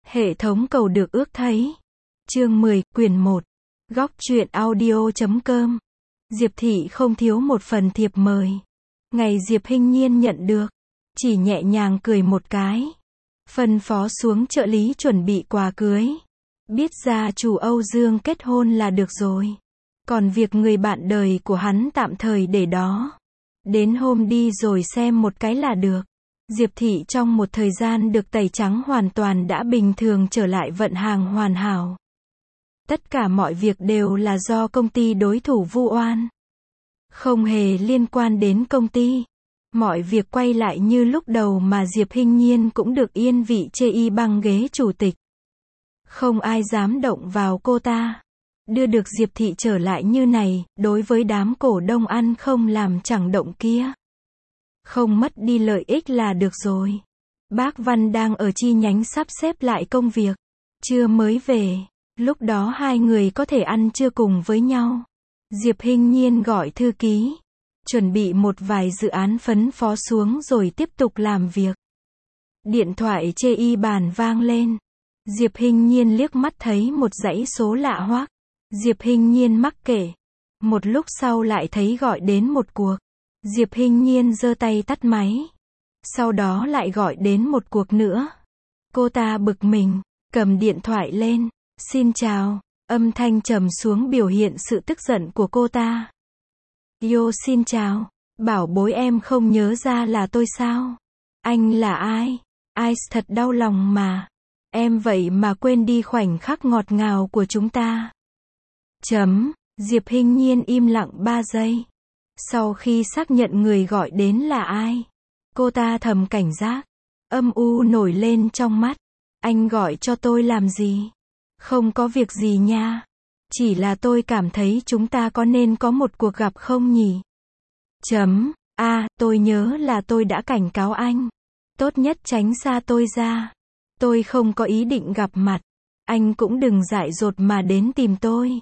Hệ thống cầu được ước thấy. Chương 10, quyển 1. Góc truyện audio.com. Diệp Thị không thiếu một phần thiệp mời. Ngày Diệp Hinh Nhiên nhận được, chỉ nhẹ nhàng cười một cái. Phân phó xuống trợ lý chuẩn bị quà cưới. Biết gia chủ Âu Dương kết hôn là được rồi. Còn việc người bạn đời của hắn tạm thời để đó. Đến hôm đi rồi xem một cái là được. Diệp Thị trong một thời gian được tẩy trắng hoàn toàn đã bình thường trở lại vận hàng hoàn hảo. Tất cả mọi việc đều là do công ty đối thủ vu oan. Không hề liên quan đến công ty. Mọi việc quay lại như lúc đầu mà Diệp Hinh Nhiên cũng được yên vị chê y băng ghế chủ tịch. Không ai dám động vào cô ta. Đưa được Diệp Thị trở lại như này, đối với đám cổ đông ăn không làm chẳng động kia. Không mất đi lợi ích là được rồi. Bác Văn đang ở chi nhánh sắp xếp lại công việc. Trưa mới về. Lúc đó hai người có thể ăn trưa cùng với nhau. Diệp Hinh Nhiên gọi thư ký. Chuẩn bị một vài dự án phấn phó xuống rồi tiếp tục làm việc. Điện thoại chê y bàn vang lên. Diệp Hinh Nhiên liếc mắt thấy một dãy số lạ hoắc. Diệp Hinh Nhiên mắc kệ. Một lúc sau lại thấy gọi đến một cuộc. Diệp Hinh Nhiên giơ tay tắt máy. Sau đó lại gọi đến một cuộc nữa. Cô ta bực mình, cầm điện thoại lên. Xin chào. Âm thanh trầm xuống biểu hiện sự tức giận của cô ta. Yo xin chào. Bảo bối em không nhớ ra là tôi sao? Anh là ai? Ai thật đau lòng mà. Em vậy mà quên đi khoảnh khắc ngọt ngào của chúng ta. Diệp Hinh Nhiên im lặng 3 giây. Sau khi xác nhận người gọi đến là ai, cô ta thầm cảnh giác. Âm u nổi lên trong mắt. Anh gọi cho tôi làm gì? Không có việc gì nha. Chỉ là tôi cảm thấy chúng ta có nên có một cuộc gặp không nhỉ? Tôi nhớ là tôi đã cảnh cáo anh. Tốt nhất tránh xa tôi ra. Tôi không có ý định gặp mặt. Anh cũng đừng dại dột mà đến tìm tôi.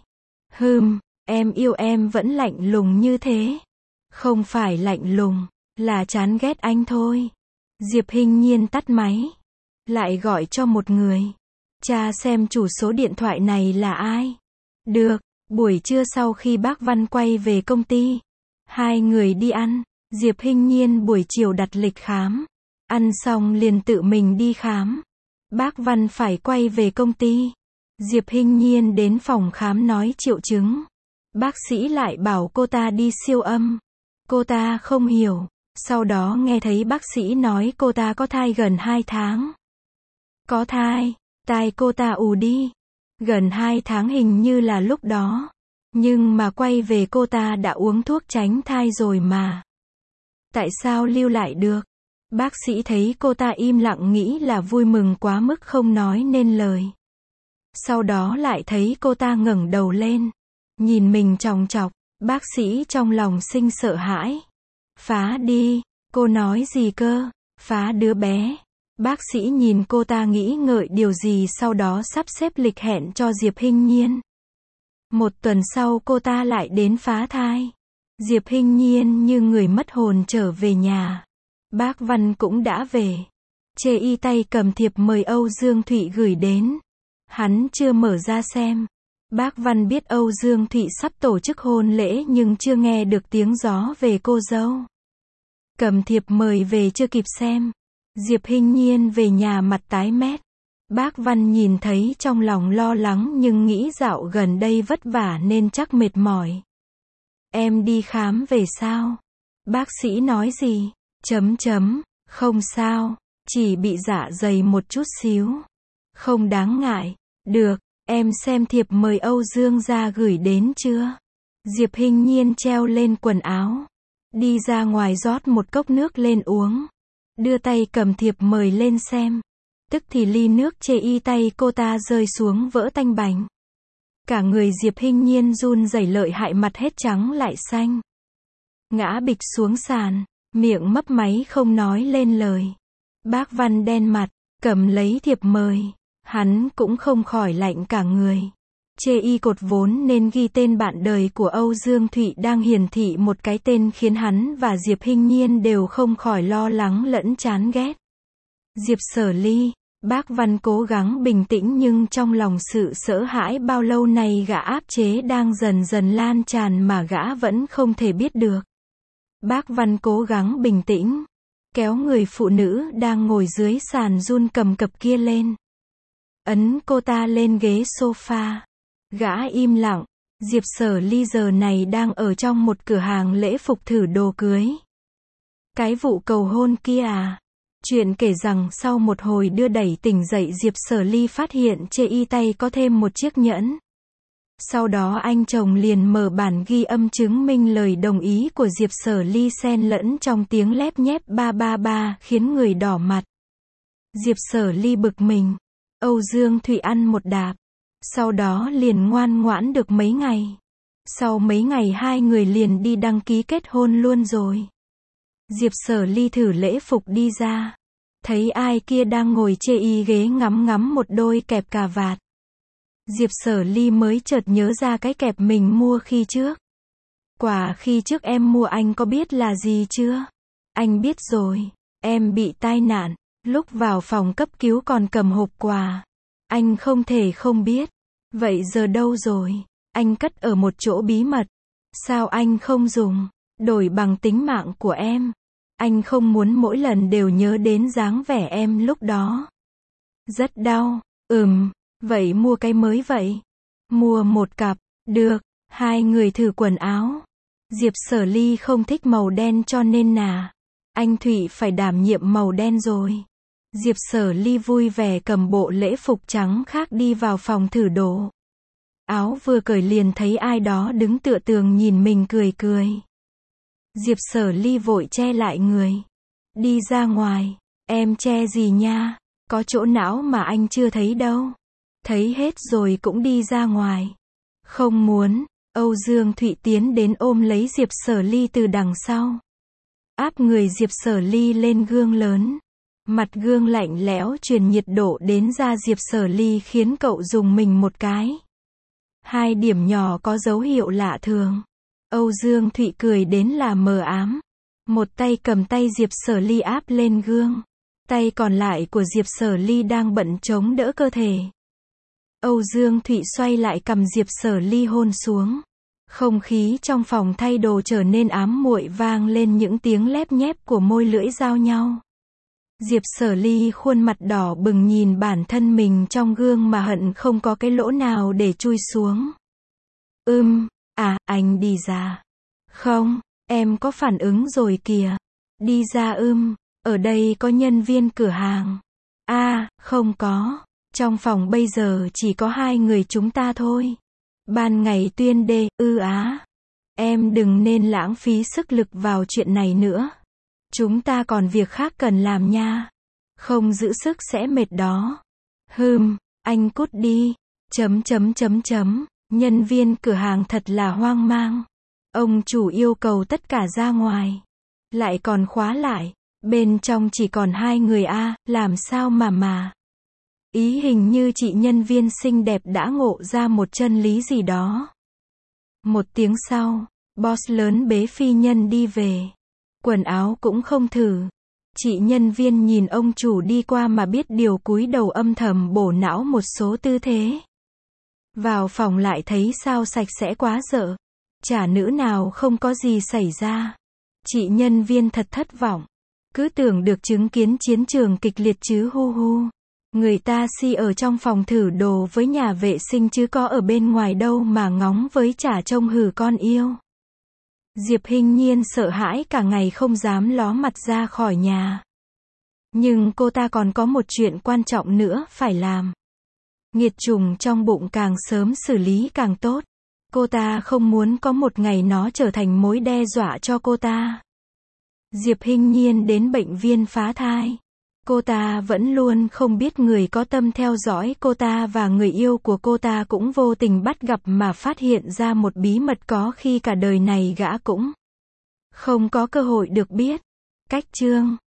Em yêu em vẫn lạnh lùng như thế. Không phải lạnh lùng, là chán ghét anh thôi. Diệp Hinh Nhiên tắt máy. Lại gọi cho một người. Tra xem chủ số điện thoại này là ai. Được, buổi trưa sau khi bác Văn quay về công ty, hai người đi ăn. Diệp Hinh Nhiên buổi chiều đặt lịch khám. Ăn xong liền tự mình đi khám. Bác Văn phải quay về công ty. Diệp Hinh Nhiên đến phòng khám nói triệu chứng. Bác sĩ lại bảo cô ta đi siêu âm. Cô ta không hiểu. Sau đó nghe thấy bác sĩ nói cô ta có thai gần 2 tháng. Có thai. Tai cô ta ù đi. Gần 2 tháng hình như là lúc đó. Nhưng mà quay về cô ta đã uống thuốc tránh thai rồi mà. Tại sao lưu lại được? Bác sĩ thấy cô ta im lặng nghĩ là vui mừng quá mức không nói nên lời. Sau đó lại thấy cô ta ngẩng đầu lên. Nhìn mình chòng chọc. Bác sĩ trong lòng sinh sợ hãi. Phá đi. Cô nói gì cơ? Phá đứa bé. Bác sĩ nhìn cô ta nghĩ ngợi điều gì sau đó sắp xếp lịch hẹn cho Diệp Hinh Nhiên. Một tuần sau cô ta lại đến phá thai. Diệp Hinh Nhiên như người mất hồn trở về nhà. Bác Văn cũng đã về. Chê y tay cầm thiệp mời Âu Dương Thụy gửi đến. Hắn chưa mở ra xem. Bác Văn biết Âu Dương Thụy sắp tổ chức hôn lễ nhưng chưa nghe được tiếng gió về cô dâu. Cầm thiệp mời về chưa kịp xem. Diệp Hinh Nhiên về nhà mặt tái mét. Bác Văn nhìn thấy trong lòng lo lắng nhưng nghĩ dạo gần đây vất vả nên chắc mệt mỏi. Em đi khám về sao? Bác sĩ nói gì? Không sao, chỉ bị dạ dày một chút xíu. Không đáng ngại. Được, em xem thiệp mời Âu Dương gia gửi đến chưa? Diệp Hinh Nhiên treo lên quần áo. Đi ra ngoài rót một cốc nước lên uống. Đưa tay cầm thiệp mời lên xem. Tức thì ly nước chê y tay cô ta rơi xuống vỡ tanh bành. Cả người Diệp Hinh Nhiên run rẩy lợi hại mặt hết trắng lại xanh. Ngã bịch xuống sàn, miệng mấp máy không nói lên lời. Bác Văn đen mặt, cầm lấy thiệp mời. Hắn cũng không khỏi lạnh cả người. Chê y cột vốn nên ghi tên bạn đời của Âu Dương Thụy đang hiển thị một cái tên khiến hắn và Diệp Hinh Nhiên đều không khỏi lo lắng lẫn chán ghét. Diệp Sở Ly. Bác Văn cố gắng bình tĩnh nhưng trong lòng sự sợ hãi bao lâu nay gã áp chế đang dần dần lan tràn mà gã vẫn không thể biết được. Bác Văn cố gắng bình tĩnh, kéo người phụ nữ đang ngồi dưới sàn run cầm cập kia lên. Ấn cô ta lên ghế sofa. Gã im lặng. Diệp Sở Ly giờ này đang ở trong một cửa hàng lễ phục thử đồ cưới. Cái vụ cầu hôn kia à? Chuyện kể rằng sau một hồi đưa đẩy tỉnh dậy Diệp Sở Ly phát hiện trên y tay có thêm một chiếc nhẫn. Sau đó anh chồng liền mở bản ghi âm chứng minh lời đồng ý của Diệp Sở Ly xen lẫn trong tiếng lép nhép ba ba ba khiến người đỏ mặt. Diệp Sở Ly bực mình. Âu Dương Thụy ăn một đạp. Sau đó liền ngoan ngoãn được mấy ngày. Sau mấy ngày hai người liền đi đăng ký kết hôn luôn rồi. Diệp Sở Ly thử lễ phục đi ra. Thấy ai kia đang ngồi chê y ghế ngắm ngắm một đôi kẹp cà vạt. Diệp Sở Ly mới chợt nhớ ra cái kẹp mình mua khi trước. Quả khi trước em mua anh có biết là gì chưa? Anh biết rồi. Em bị tai nạn. Lúc vào phòng cấp cứu còn cầm hộp quà. Anh không thể không biết. Vậy giờ đâu rồi? Anh cất ở một chỗ bí mật. Sao anh không dùng? Đổi bằng tính mạng của em. Anh không muốn mỗi lần đều nhớ đến dáng vẻ em lúc đó. Rất đau. Vậy mua cái mới vậy. Mua một cặp. Được. Hai người thử quần áo. Diệp Sở Ly không thích màu đen cho nên anh Thụy phải đảm nhiệm màu đen rồi. Diệp Sở Ly vui vẻ cầm bộ lễ phục trắng khác đi vào phòng thử đồ. Áo vừa cởi liền thấy ai đó đứng tựa tường nhìn mình cười cười. Diệp Sở Ly vội che lại người. Đi ra ngoài. Em che gì nha? Có chỗ não mà anh chưa thấy đâu. Thấy hết rồi cũng đi ra ngoài. Không muốn. Âu Dương Thụy tiến đến ôm lấy Diệp Sở Ly từ đằng sau. Áp người Diệp Sở Ly lên gương lớn. Mặt gương lạnh lẽo truyền nhiệt độ đến da Diệp Sở Ly khiến cậu dùng mình một cái. Hai điểm nhỏ có dấu hiệu lạ thường. Âu Dương Thụy cười đến là mờ ám. Một tay cầm tay Diệp Sở Ly áp lên gương. Tay còn lại của Diệp Sở Ly đang bận chống đỡ cơ thể. Âu Dương Thụy xoay lại cầm Diệp Sở Ly hôn xuống. Không khí trong phòng thay đồ trở nên ám muội vang lên những tiếng lép nhép của môi lưỡi giao nhau. Diệp Sở Ly khuôn mặt đỏ bừng nhìn bản thân mình trong gương mà hận không có cái lỗ nào để chui xuống. Anh đi ra. Không, em có phản ứng rồi kìa. Đi ra ở đây có nhân viên cửa hàng. Không có. Trong phòng bây giờ chỉ có hai người chúng ta thôi. Ban ngày tuyên đê, Em đừng nên lãng phí sức lực vào chuyện này nữa. Chúng ta còn việc khác cần làm nha. Không giữ sức sẽ mệt đó. Anh cút đi. Nhân viên cửa hàng thật là hoang mang. Ông chủ yêu cầu tất cả ra ngoài. Lại còn khóa lại. Bên trong chỉ còn hai người làm sao mà. Ý hình như chị nhân viên xinh đẹp đã ngộ ra một chân lý gì đó. Một tiếng sau, boss lớn bế phi nhân đi về. Quần áo cũng không thử. Chị nhân viên nhìn ông chủ đi qua mà biết điều cúi đầu âm thầm bổ não một số tư thế. Vào phòng lại thấy sao sạch sẽ quá dở. Chả nữ nào không có gì xảy ra. Chị nhân viên thật thất vọng. Cứ tưởng được chứng kiến chiến trường kịch liệt chứ hu. Người ta ở trong phòng thử đồ với nhà vệ sinh chứ có ở bên ngoài đâu mà ngóng với chả trông hử con yêu. Diệp Hinh Nhiên sợ hãi cả ngày không dám ló mặt ra khỏi nhà. Nhưng cô ta còn có một chuyện quan trọng nữa phải làm. Nghiệt trùng trong bụng càng sớm xử lý càng tốt. Cô ta không muốn có một ngày nó trở thành mối đe dọa cho cô ta. Diệp Hinh Nhiên đến bệnh viện phá thai. Cô ta vẫn luôn không biết người có tâm theo dõi cô ta và người yêu của cô ta cũng vô tình bắt gặp mà phát hiện ra một bí mật có khi cả đời này gã cũng không có cơ hội được biết. Cách chương